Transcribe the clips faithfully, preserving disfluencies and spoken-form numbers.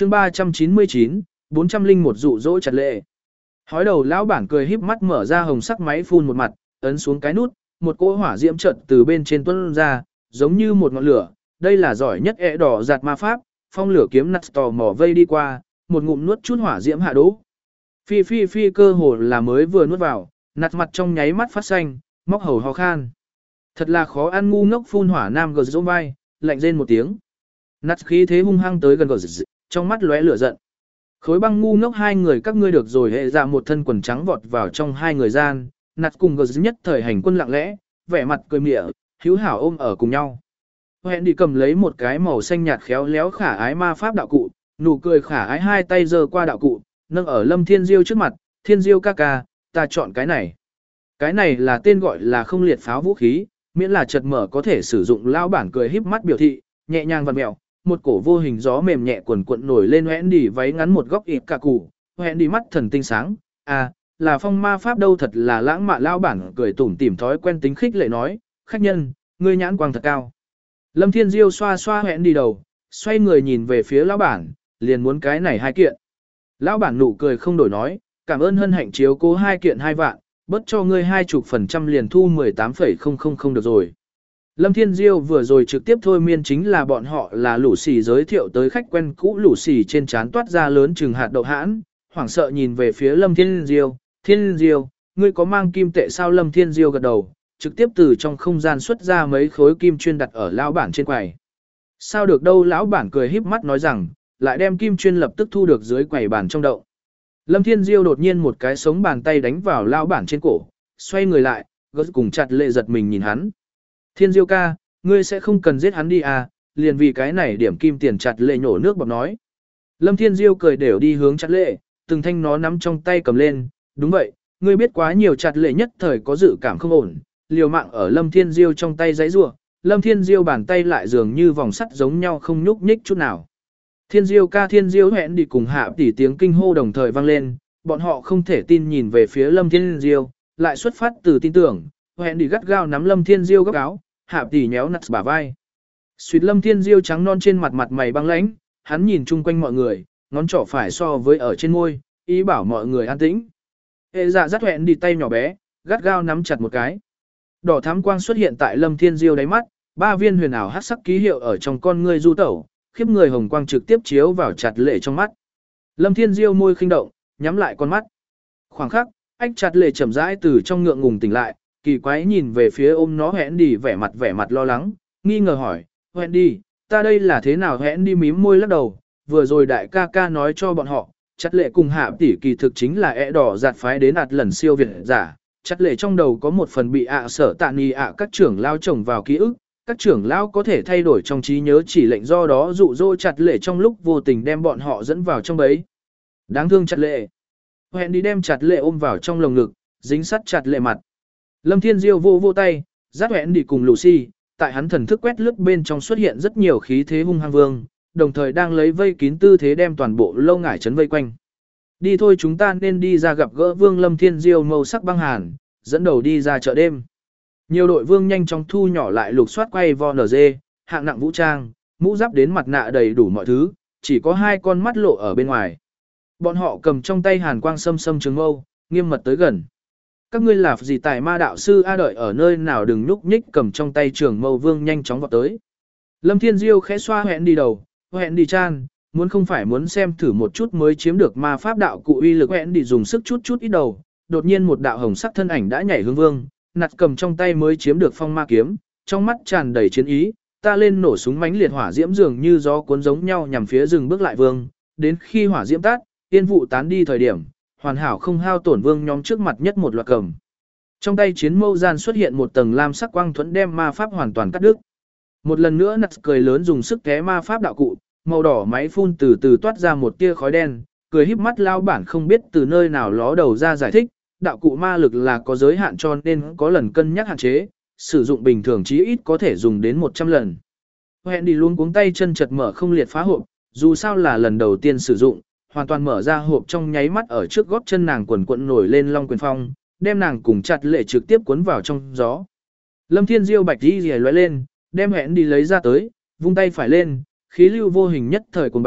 chương ba trăm chín mươi chín, bốn trăm linh một dụ dỗ chặt lệ. Hói đầu lão bản cười híp mắt mở ra hồng sắc máy phun một mặt, ấn xuống cái nút, một cỗ hỏa diễm chợt từ bên trên tuôn ra, giống như một ngọn lửa. Đây là giỏi nhất ẻ đỏ giạt ma pháp, phong lửa kiếm nặt tò mò vây đi qua, một ngụm nuốt chút hỏa diễm hạ đỗ. Phi phi phi cơ hồ là mới vừa nuốt vào, nặt mặt trong nháy mắt phát xanh, móc hầu ho khan. Thật là khó ăn, ngu ngốc phun hỏa nam gờ dỗ vai, lạnh rên một tiếng. Nặt khí thế hung hăng tới gần gờ d... trong mắt lóe lửa giận. Khối băng ngu ngốc hai người các ngươi được rồi, hệ dạ một thân quần trắng vọt vào trong hai người gian, nặt cùng gờ d... nhất thời hành quân lặng lẽ, vẻ mặt cười mỉa, hữu hảo ôm ở cùng nhau. Hẹn đi cầm lấy một cái màu xanh nhạt khéo léo khả ái ma pháp đạo cụ, nụ cười khả ái hai tay giơ qua đạo cụ, nâng ở Lâm Thiên Diêu trước mặt, Thiên Diêu ca ca, ta chọn cái này. Cái này là tên gọi là không liệt pháo vũ khí, miễn là chật mở có thể sử dụng. Lão bản cười híp mắt biểu thị, nhẹ nhàng vặn mèo, một cổ vô hình gió mềm nhẹ quần quận nổi lên. Hẹn đi váy ngắn một góc ịt cả cụ, hẹn đi mắt thần tinh sáng, à, là phong ma pháp đâu, thật là lãng mạn. Lão bản cười tủm tỉm thói quen tính khích lệ nói, khách nhân, ngươi nhãn quang thật cao. Lâm Thiên Diêu xoa xoa hẹn đi đầu, xoay người nhìn về phía lão bản, liền muốn cái này hai kiện. Lão bản nụ cười không đổi nói, cảm ơn hân hạnh chiếu cố hai kiện hai vạn, bớt cho ngươi hai chục phần trăm liền thu mười tám phẩy không không không được rồi. Lâm Thiên Diêu vừa rồi trực tiếp thôi miên chính là bọn họ là lũ xì giới thiệu tới khách quen cũ. Lũ xì trên trán toát ra lớn chừng hạt đậu hãn, hoảng sợ nhìn về phía Lâm Thiên Diêu, Thiên Diêu, ngươi có mang kim tệ sao? Lâm Thiên Diêu gật đầu, trực tiếp từ trong không gian xuất ra mấy khối kim chuyên đặt ở lão bản trên quầy. Sao được đâu? Lão bản cười híp mắt nói rằng, lại đem kim chuyên lập tức thu được dưới quầy bàn trong đậu. Lâm Thiên Diêu đột nhiên một cái sống bàn tay đánh vào lão bản trên cổ, xoay người lại, gớt cùng chặt lệ giật mình nhìn hắn. Thiên Diêu ca, ngươi sẽ không cần giết hắn đi à, liền vì cái này điểm kim tiền. Chặt lệ nhổ nước bọt nói. Lâm Thiên Diêu cười đều đi hướng chặt lệ, từng thanh nó nắm trong tay cầm lên, đúng vậy, ngươi biết quá nhiều. Chặt lệ nhất thời có dự cảm không ổn, liều mạng ở Lâm Thiên Diêu trong tay giãy giụa. Lâm Thiên Diêu bàn tay lại dường như vòng sắt giống nhau không nhúc nhích chút nào. Thiên Diêu ca, Thiên Diêu. Hẹn đi cùng Hạ tỷ tiếng kinh hô đồng thời vang lên, bọn họ không thể tin nhìn về phía Lâm Thiên Diêu, lại xuất phát từ tin tưởng. Hẹn đi gắt gao nắm Lâm Thiên Diêu góc áo, Hạ tỷ nhéo nặt bả vai. Suýt Lâm Thiên Diêu trắng non trên mặt mặt mày băng lãnh, hắn nhìn chung quanh mọi người, ngón trỏ phải so với ở trên môi, ý bảo mọi người an tĩnh. Hệ dạ dắt Hẹn đi tay nhỏ bé, gắt gao nắm chặt một cái. Đỏ thắm quang xuất hiện tại Lâm Thiên Diêu đáy mắt, ba viên huyền ảo hắc sắc ký hiệu ở trong con ngươi du tẩu, khiếp người hồng quang trực tiếp chiếu vào chặt lệ trong mắt. Lâm Thiên Diêu môi khinh động, nhắm lại con mắt. Khoảng khắc, ách chặt lệ chậm rãi từ trong ngượng ngùng tỉnh lại, kỳ quái nhìn về phía ôm nó Hẹn đi, vẻ mặt vẻ mặt lo lắng, nghi ngờ hỏi, Hẹn đi, ta đây là thế nào? Hẹn đi mím môi lắc đầu, vừa rồi đại ca ca nói cho bọn họ, chặt lệ cùng Hạ tỷ kỳ thực chính là ẻ đỏ giạt phái đến ạt lần siêu việt giả. Chặt lệ trong đầu có một phần bị ạ sở tạ ni ạ các trưởng lao trồng vào ký ức, các trưởng lao có thể thay đổi trong trí nhớ chỉ lệnh, do đó dụ dỗ chặt lệ trong lúc vô tình đem bọn họ dẫn vào trong bẫy. Đáng thương chặt lệ. Hẹn đi đem chặt lệ ôm vào trong lồng ngực, dính sắt chặt lệ mặt. Lâm Thiên Diêu vô vô tay, dắt hẹn đi cùng Lucy, tại hắn thần thức quét lướt bên trong xuất hiện rất nhiều khí thế hung hăng vương, đồng thời đang lấy vây kín tư thế đem toàn bộ lâu ngải trấn vây quanh. Đi thôi, chúng ta nên đi ra gặp gỡ vương. Lâm Thiên Diêu màu sắc băng hàn, dẫn đầu đi ra chợ đêm. Nhiều đội vương nhanh chóng thu nhỏ lại lục soát quay vo nở dê, hạng nặng vũ trang, mũ giáp đến mặt nạ đầy đủ mọi thứ, chỉ có hai con mắt lộ ở bên ngoài. Bọn họ cầm trong tay hàn quang sâm sâm trường mâu, nghiêm mật tới gần. Các ngươi là gì tài ma đạo sư a? Đợi ở nơi nào đừng nhúc nhích. Cầm trong tay trường mâu vương nhanh chóng vọt tới. Lâm Thiên Diêu khẽ xoa Hẹn đi đầu, Hẹn đi chan, muốn không phải muốn xem thử một chút mới chiếm được ma pháp đạo cụ uy lực. Hẹn đi dùng sức chút chút ít đầu, đột nhiên một đạo hồng sắc thân ảnh đã nhảy hướng vương, nặt cầm trong tay mới chiếm được phong ma kiếm, trong mắt tràn đầy chiến ý, ta lên nổ súng mãnh liệt hỏa diễm dường như gió cuốn giống nhau nhằm phía rừng bước lại vương, đến khi hỏa diễm tắt, yên vụ tán đi thời điểm, hoàn hảo không hao tổn vương nhóm trước mặt nhất một loạt cầm. Trong tay chiến mâu gian xuất hiện một tầng lam sắc quang thuẫn đem ma pháp hoàn toàn cắt đứt. Một lần nữa nặt cười lớn dùng sức té ma pháp đạo cụ, màu đỏ máy phun từ từ toát ra một tia khói đen, cười híp mắt lao bản không biết từ nơi nào ló đầu ra giải thích, đạo cụ ma lực là có giới hạn cho nên có lần cân nhắc hạn chế, sử dụng bình thường chí ít có thể dùng đến một trăm lần. Hẹn đi luôn cuống tay chân chật mở không liệt phá hộp, dù sao là lần đầu tiên sử dụng, hoàn toàn mở ra hộp trong nháy mắt ở trước gót chân nàng quần quận nổi lên long quyền phong, đem nàng cùng chặt lệ trực tiếp cuốn vào trong gió. Lâm Thiên Diêu bạch đi rìa lóe lên, đem Hẹn đi lấy ra tới, vung tay phải lên, khí lưu vô hình nhất thời cuồng bạo,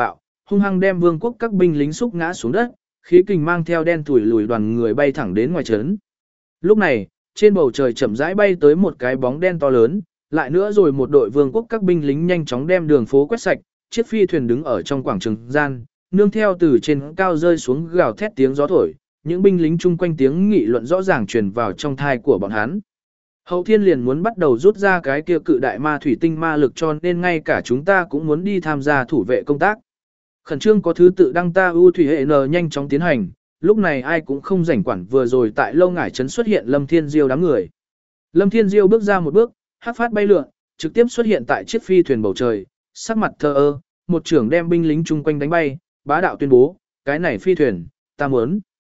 hung hăng đem vương quốc các binh lính xúc ngã xuống đất, khí kình mang theo đen thủi lùi đoàn người bay thẳng đến ngoài trấn. Lúc này, trên bầu trời chậm rãi bay tới một cái bóng đen to lớn, lại nữa rồi một đội vương quốc các binh lính nhanh chóng đem đường phố quét sạch, chiếc phi thuyền đứng ở trong quảng trường gian, nương theo từ trên cao rơi xuống gào thét tiếng gió thổi, những binh lính chung quanh tiếng nghị luận rõ ràng truyền vào trong thai của bọn hắn. Hậu Thiên liền muốn bắt đầu rút ra cái kia cự đại ma thủy tinh ma lực cho nên ngay cả chúng ta cũng muốn đi tham gia thủ vệ công tác. Khẩn trương có thứ tự đăng ta ưu thủy hệ n nhanh chóng tiến hành, lúc này ai cũng không rảnh quản vừa rồi tại Lâu Ngải trấn xuất hiện Lâm Thiên Diêu đám người. Lâm Thiên Diêu bước ra một bước, hắc phát bay lượn, trực tiếp xuất hiện tại chiếc phi thuyền bầu trời, sắc mặt thờ ơ, một trưởng đem binh lính chung quanh đánh bay, bá đạo tuyên bố, cái này phi thuyền, ta muốn.